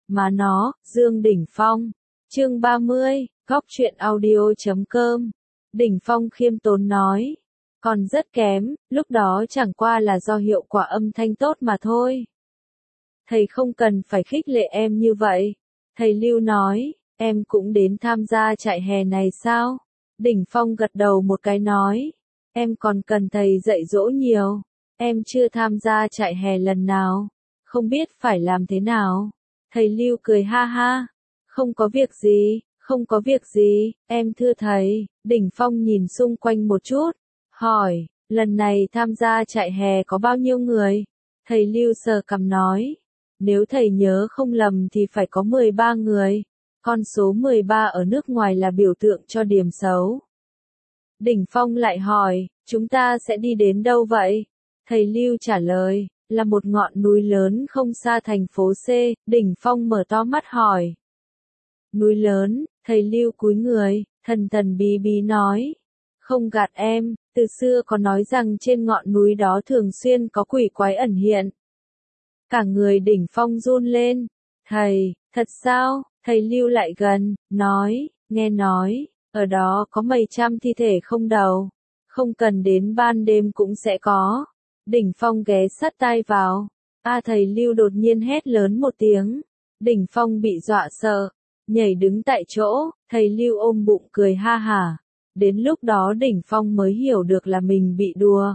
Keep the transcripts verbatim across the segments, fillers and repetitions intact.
Mà nó, Dương Đỉnh Phong. Chương ba mươi, Góc truyện audio chấm com. Đỉnh Phong khiêm tốn nói. Còn rất kém, lúc đó chẳng qua là do hiệu quả âm thanh tốt mà thôi. Thầy không cần phải khích lệ em như vậy. Thầy Lưu nói, em cũng đến tham gia trại hè này sao? Đỉnh Phong gật đầu một cái nói, em còn cần thầy dạy dỗ nhiều. Em chưa tham gia trại hè lần nào, không biết phải làm thế nào. Thầy Lưu cười ha ha, không có việc gì, không có việc gì, em thưa thầy. Đỉnh Phong nhìn xung quanh một chút, hỏi, lần này tham gia trại hè có bao nhiêu người? Thầy Lưu sờ cằm nói, nếu thầy nhớ không lầm thì phải có mười ba người. Con số mười ba ở nước ngoài là biểu tượng cho điểm xấu. Đỉnh Phong lại hỏi, chúng ta sẽ đi đến đâu vậy? Thầy Lưu trả lời, là một ngọn núi lớn không xa thành phố C. Đỉnh Phong mở to mắt hỏi. Núi lớn, thầy Lưu cúi người, thần thần bí bí nói. Không gạt em, từ xưa có nói rằng trên ngọn núi đó thường xuyên có quỷ quái ẩn hiện. Cả người Đỉnh Phong run lên. Thầy, thật sao? Thầy Lưu lại gần, nói, nghe nói, ở đó có mấy trăm thi thể không đầu. Không cần đến ban đêm cũng sẽ có. Đỉnh Phong ghé sát tai vào. A thầy Lưu đột nhiên hét lớn một tiếng. Đỉnh Phong bị dọa sợ, nhảy đứng tại chỗ, thầy Lưu ôm bụng cười ha hả. Đến lúc đó Đỉnh Phong mới hiểu được là mình bị đùa.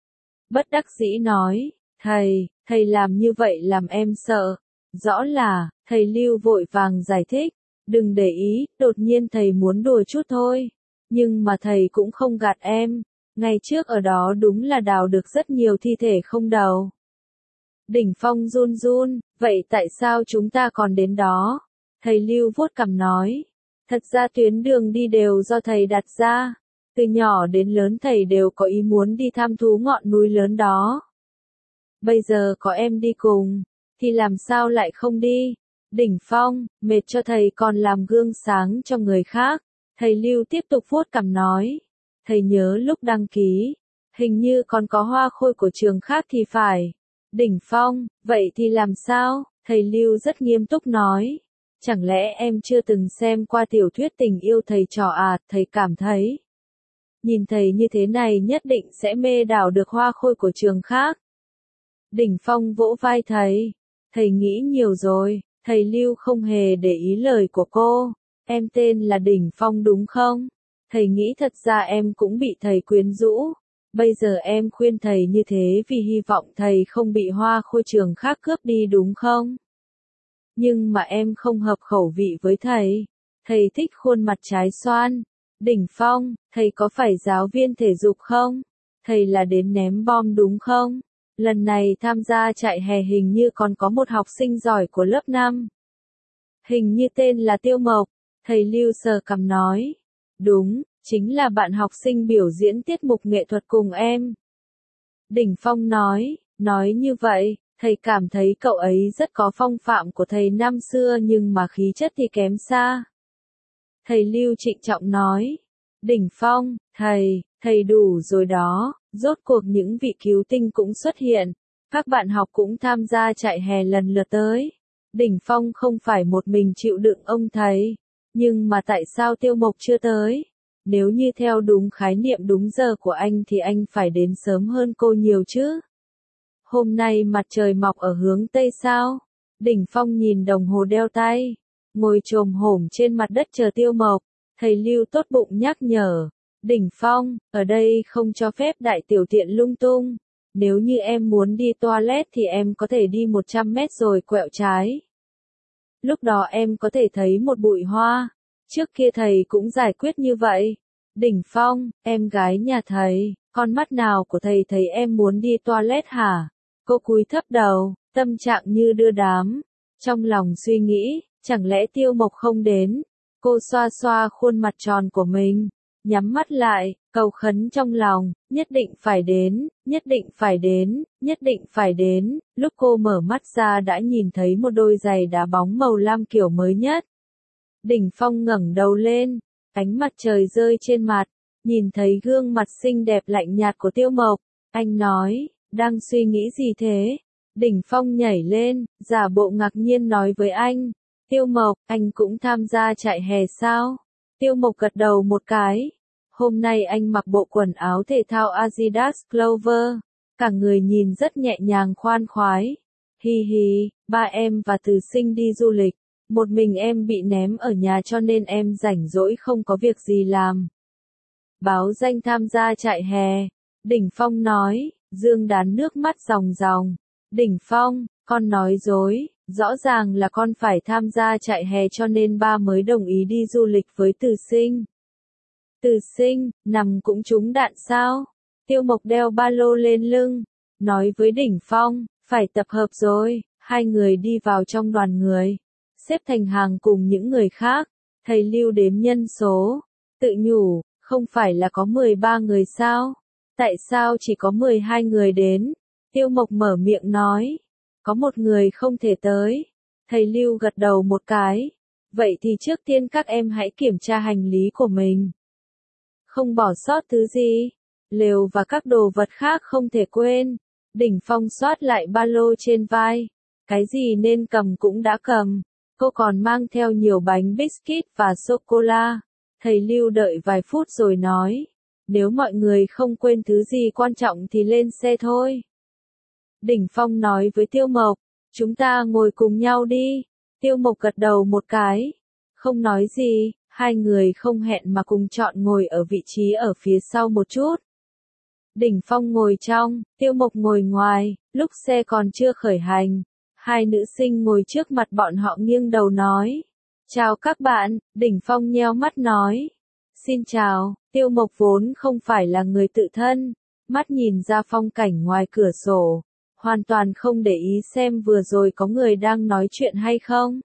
Bất đắc dĩ nói, thầy, thầy làm như vậy làm em sợ. Rõ là, thầy Lưu vội vàng giải thích, đừng để ý, đột nhiên thầy muốn đùa chút thôi. Nhưng mà thầy cũng không gạt em, ngày trước ở đó đúng là đào được rất nhiều thi thể không đầu. Đỉnh Phong run run, vậy tại sao chúng ta còn đến đó? Thầy Lưu vuốt cằm nói, thật ra tuyến đường đi đều do thầy đặt ra, từ nhỏ đến lớn thầy đều có ý muốn đi thăm thú ngọn núi lớn đó. Bây giờ có em đi cùng, thì làm sao lại không đi? Đỉnh Phong, mệt cho thầy còn làm gương sáng cho người khác. Thầy Lưu tiếp tục vuốt cằm nói. Thầy nhớ lúc đăng ký, hình như còn có hoa khôi của trường khác thì phải. Đỉnh Phong, vậy thì làm sao? Thầy Lưu rất nghiêm túc nói. Chẳng lẽ em chưa từng xem qua tiểu thuyết tình yêu thầy trò à? Thầy cảm thấy, nhìn thầy như thế này nhất định sẽ mê đảo được hoa khôi của trường khác. Đỉnh Phong vỗ vai thầy. Thầy nghĩ nhiều rồi. Thầy Lưu không hề để ý lời của cô. Em tên là Đỉnh Phong đúng không? Thầy nghĩ thật ra em cũng bị thầy quyến rũ. Bây giờ em khuyên thầy như thế vì hy vọng thầy không bị hoa khôi trường khác cướp đi đúng không? Nhưng mà em không hợp khẩu vị với thầy. Thầy thích khuôn mặt trái xoan. Đỉnh Phong, thầy có phải giáo viên thể dục không? Thầy là đến ném bom đúng không? Lần này tham gia trại hè hình như còn có một học sinh giỏi của lớp năm. Hình như tên là Tiêu Mộc. Thầy Lưu sờ cằm nói. Đúng, chính là bạn học sinh biểu diễn tiết mục nghệ thuật cùng em. Đỉnh Phong nói, nói như vậy, thầy cảm thấy cậu ấy rất có phong phạm của thầy năm xưa nhưng mà khí chất thì kém xa. Thầy Lưu trịnh trọng nói. Đỉnh Phong, thầy, thầy đủ rồi đó, rốt cuộc những vị cứu tinh cũng xuất hiện. Các bạn học cũng tham gia trại hè lần lượt tới. Đỉnh Phong không phải một mình chịu đựng ông thầy. Nhưng mà tại sao Tiêu Mộc chưa tới? Nếu như theo đúng khái niệm đúng giờ của anh thì anh phải đến sớm hơn cô nhiều chứ. Hôm nay mặt trời mọc ở hướng Tây sao? Đỉnh Phong nhìn đồng hồ đeo tay. Ngồi chồm hổm trên mặt đất chờ Tiêu Mộc. Thầy Lưu tốt bụng nhắc nhở. Đỉnh Phong, ở đây không cho phép đại tiểu tiện lung tung. Nếu như em muốn đi toilet thì em có thể đi một trăm mét rồi quẹo trái. Lúc đó em có thể thấy một bụi hoa. Trước kia thầy cũng giải quyết như vậy. Đỉnh Phong, em gái nhà thầy, con mắt nào của thầy thấy em muốn đi toilet hả? Cô cúi thấp đầu, tâm trạng như đưa đám. Trong lòng suy nghĩ, chẳng lẽ Tiêu Mộc không đến? Cô xoa xoa khuôn mặt tròn của mình, nhắm mắt lại, cầu khấn trong lòng, nhất định phải đến, nhất định phải đến, nhất định phải đến. Lúc cô mở mắt ra đã nhìn thấy một đôi giày đá bóng màu lam kiểu mới nhất. Đỉnh Phong ngẩng đầu lên, ánh mặt trời rơi trên mặt, nhìn thấy gương mặt xinh đẹp lạnh nhạt của Tiêu Mộc. Anh nói, đang suy nghĩ gì thế? Đỉnh Phong nhảy lên, giả bộ ngạc nhiên nói với anh. Tiêu Mộc, anh cũng tham gia chạy hè sao? Tiêu Mộc gật đầu một cái. Hôm nay anh mặc bộ quần áo thể thao Adidas Clover. Cả người nhìn rất nhẹ nhàng khoan khoái. Hi hi, ba em và Từ Sinh đi du lịch. Một mình em bị ném ở nhà cho nên em rảnh rỗi không có việc gì làm. Báo danh tham gia chạy hè. Đỉnh Phong nói, Dương Đán nước mắt ròng ròng. Đỉnh Phong, con nói dối, rõ ràng là con phải tham gia chạy hè cho nên ba mới đồng ý đi du lịch với Từ Sinh. Từ Sinh, nằm cũng trúng đạn sao? Tiêu Mộc đeo ba lô lên lưng, nói với Đỉnh Phong, phải tập hợp rồi. Hai người đi vào trong đoàn người, xếp thành hàng cùng những người khác. Thầy Lưu đếm nhân số, tự nhủ, không phải là có mười ba người sao? Tại sao chỉ có mười hai người đến? Tiêu Mộc mở miệng nói, có một người không thể tới. Thầy Lưu gật đầu một cái, vậy thì trước tiên các em hãy kiểm tra hành lý của mình. Không bỏ sót thứ gì, lều và các đồ vật khác không thể quên. Đỉnh Phong soát lại ba lô trên vai, cái gì nên cầm cũng đã cầm. Cô còn mang theo nhiều bánh biscuit và sô-cô-la. Thầy Lưu đợi vài phút rồi nói, nếu mọi người không quên thứ gì quan trọng thì lên xe thôi. Đỉnh Phong nói với Tiêu Mộc, chúng ta ngồi cùng nhau đi. Tiêu Mộc gật đầu một cái, không nói gì, hai người không hẹn mà cùng chọn ngồi ở vị trí ở phía sau một chút. Đỉnh Phong ngồi trong, Tiêu Mộc ngồi ngoài, lúc xe còn chưa khởi hành. Hai nữ sinh ngồi trước mặt bọn họ nghiêng đầu nói, chào các bạn. Đỉnh Phong nheo mắt nói, xin chào. Tiêu Mộc vốn không phải là người tự thân, mắt nhìn ra phong cảnh ngoài cửa sổ, hoàn toàn không để ý xem vừa rồi có người đang nói chuyện hay không.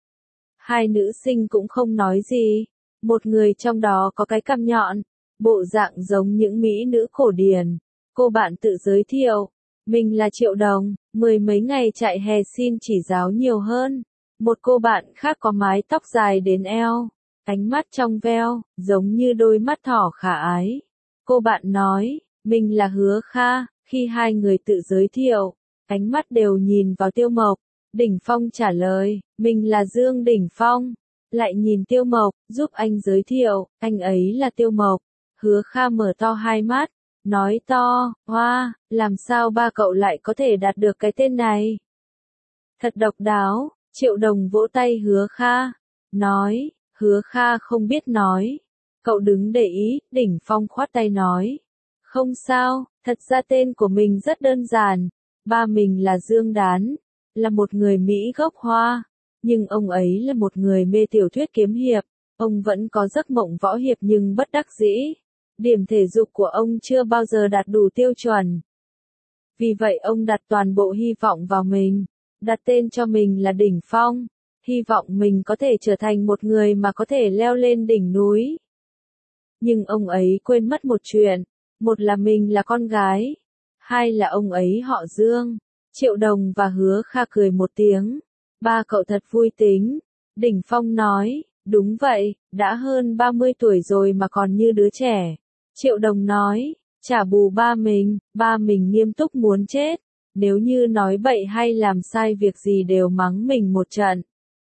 Hai nữ sinh cũng không nói gì, một người trong đó có cái cằm nhọn, bộ dạng giống những mỹ nữ cổ điển. Cô bạn tự giới thiệu, mình là Triệu Đồng, mười mấy ngày chạy hè xin chỉ giáo nhiều hơn. Một cô bạn khác có mái tóc dài đến eo, ánh mắt trong veo, giống như đôi mắt thỏ khả ái. Cô bạn nói, mình là Hứa Kha. Khi hai người tự giới thiệu, ánh mắt đều nhìn vào Tiêu Mộc. Đỉnh Phong trả lời, mình là Dương Đỉnh Phong. Lại nhìn Tiêu Mộc, giúp anh giới thiệu, anh ấy là Tiêu Mộc. Hứa Kha mở to hai mắt, nói to, hoa, làm sao ba cậu lại có thể đạt được cái tên này? Thật độc đáo. Triệu Đồng vỗ tay Hứa Kha, nói, Hứa Kha không biết nói. Cậu đừng để ý. Đỉnh Phong khoát tay nói, không sao, thật ra tên của mình rất đơn giản. Ba mình là Dương Đán, là một người Mỹ gốc Hoa, nhưng ông ấy là một người mê tiểu thuyết kiếm hiệp. Ông vẫn có giấc mộng võ hiệp nhưng bất đắc dĩ. Điểm thể dục của ông chưa bao giờ đạt đủ tiêu chuẩn. Vì vậy ông đặt toàn bộ hy vọng vào mình, đặt tên cho mình là Đỉnh Phong, hy vọng mình có thể trở thành một người mà có thể leo lên đỉnh núi. Nhưng ông ấy quên mất một chuyện, một là mình là con gái, hai là ông ấy họ Dương. Triệu Đồng và Hứa Kha cười một tiếng, ba cậu thật vui tính. Đỉnh Phong nói, đúng vậy, đã hơn ba mươi tuổi rồi mà còn như đứa trẻ. Triệu Đồng nói, trả bù ba mình, ba mình nghiêm túc muốn chết. Nếu như nói bậy hay làm sai việc gì đều mắng mình một trận.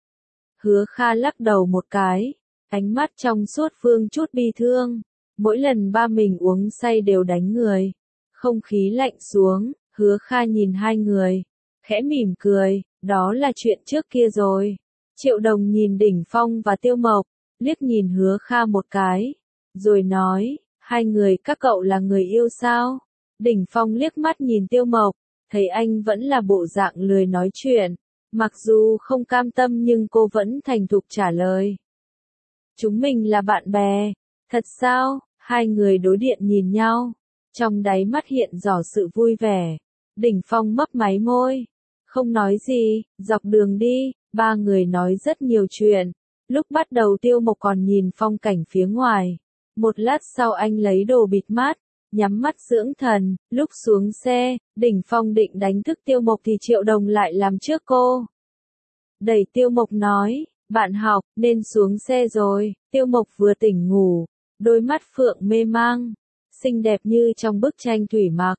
Hứa Kha lắc đầu một cái, ánh mắt trong suốt phương chút bi thương. Mỗi lần ba mình uống say đều đánh người. Không khí lạnh xuống, Hứa Kha nhìn hai người, khẽ mỉm cười, đó là chuyện trước kia rồi. Triệu Đồng nhìn Đỉnh Phong và Tiêu Mộc, liếc nhìn Hứa Kha một cái, rồi nói, hai người các cậu là người yêu sao? Đỉnh Phong liếc mắt nhìn Tiêu Mộc, thấy anh vẫn là bộ dạng lười nói chuyện. Mặc dù không cam tâm nhưng cô vẫn thành thục trả lời. Chúng mình là bạn bè. Thật sao? Hai người đối điện nhìn nhau. Trong đáy mắt hiện rõ sự vui vẻ. Đỉnh Phong mấp máy môi. Không nói gì, dọc đường đi, ba người nói rất nhiều chuyện. Lúc bắt đầu Tiêu Mộc còn nhìn phong cảnh phía ngoài. Một lát sau anh lấy đồ bịt mắt, nhắm mắt dưỡng thần. Lúc xuống xe, Đỉnh Phong định đánh thức Tiêu Mộc thì Triệu Đồng lại làm trước cô. Đẩy Tiêu Mộc nói, bạn học, nên xuống xe rồi. Tiêu Mộc vừa tỉnh ngủ, đôi mắt phượng mê mang, xinh đẹp như trong bức tranh thủy mặc.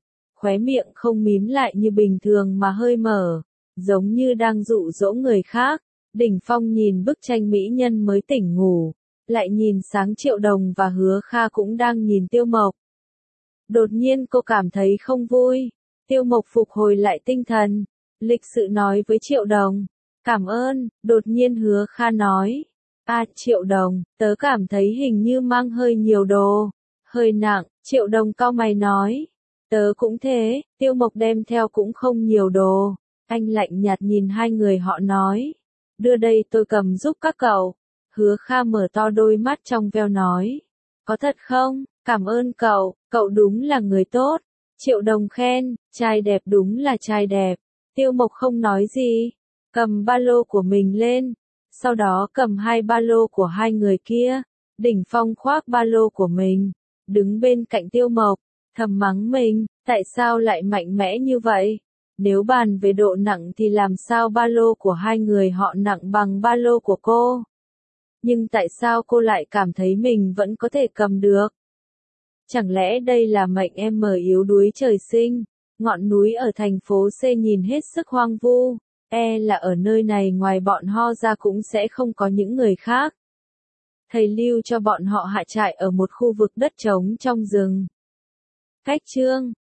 khóe miệng không mím lại như bình thường mà hơi mở, giống như đang dụ dỗ người khác. Đỉnh Phong nhìn bức tranh mỹ nhân mới tỉnh ngủ, lại nhìn sáng Triệu Đồng và Hứa Kha cũng đang nhìn Tiêu Mộc. Đột nhiên cô cảm thấy không vui. Tiêu Mộc phục hồi lại tinh thần, lịch sự nói với Triệu Đồng, cảm ơn. Đột nhiên Hứa Kha nói, à Triệu Đồng, tớ cảm thấy hình như mang hơi nhiều đồ, hơi nặng. Triệu Đồng cau mày nói, tớ cũng thế. Tiêu Mộc đem theo cũng không nhiều đồ. Anh lạnh nhạt nhìn hai người họ nói, đưa đây tôi cầm giúp các cậu. Hứa Kha mở to đôi mắt trong veo nói, có thật không? Cảm ơn cậu, cậu đúng là người tốt. Triệu Đồng khen, trai đẹp đúng là trai đẹp. Tiêu Mộc không nói gì, cầm ba lô của mình lên, sau đó cầm hai ba lô của hai người kia. Đỉnh Phong khoác ba lô của mình, đứng bên cạnh Tiêu Mộc, thầm mắng mình, tại sao lại mạnh mẽ như vậy? Nếu bàn về độ nặng thì làm sao ba lô của hai người họ nặng bằng ba lô của cô? Nhưng tại sao cô lại cảm thấy mình vẫn có thể cầm được? Chẳng lẽ đây là mệnh em mờ yếu đuối trời sinh? Ngọn núi ở thành phố C nhìn hết sức hoang vu, e là ở nơi này ngoài bọn ho ra cũng sẽ không có những người khác. Thầy lưu cho bọn họ hạ trại ở một khu vực đất trống trong rừng. Cách chương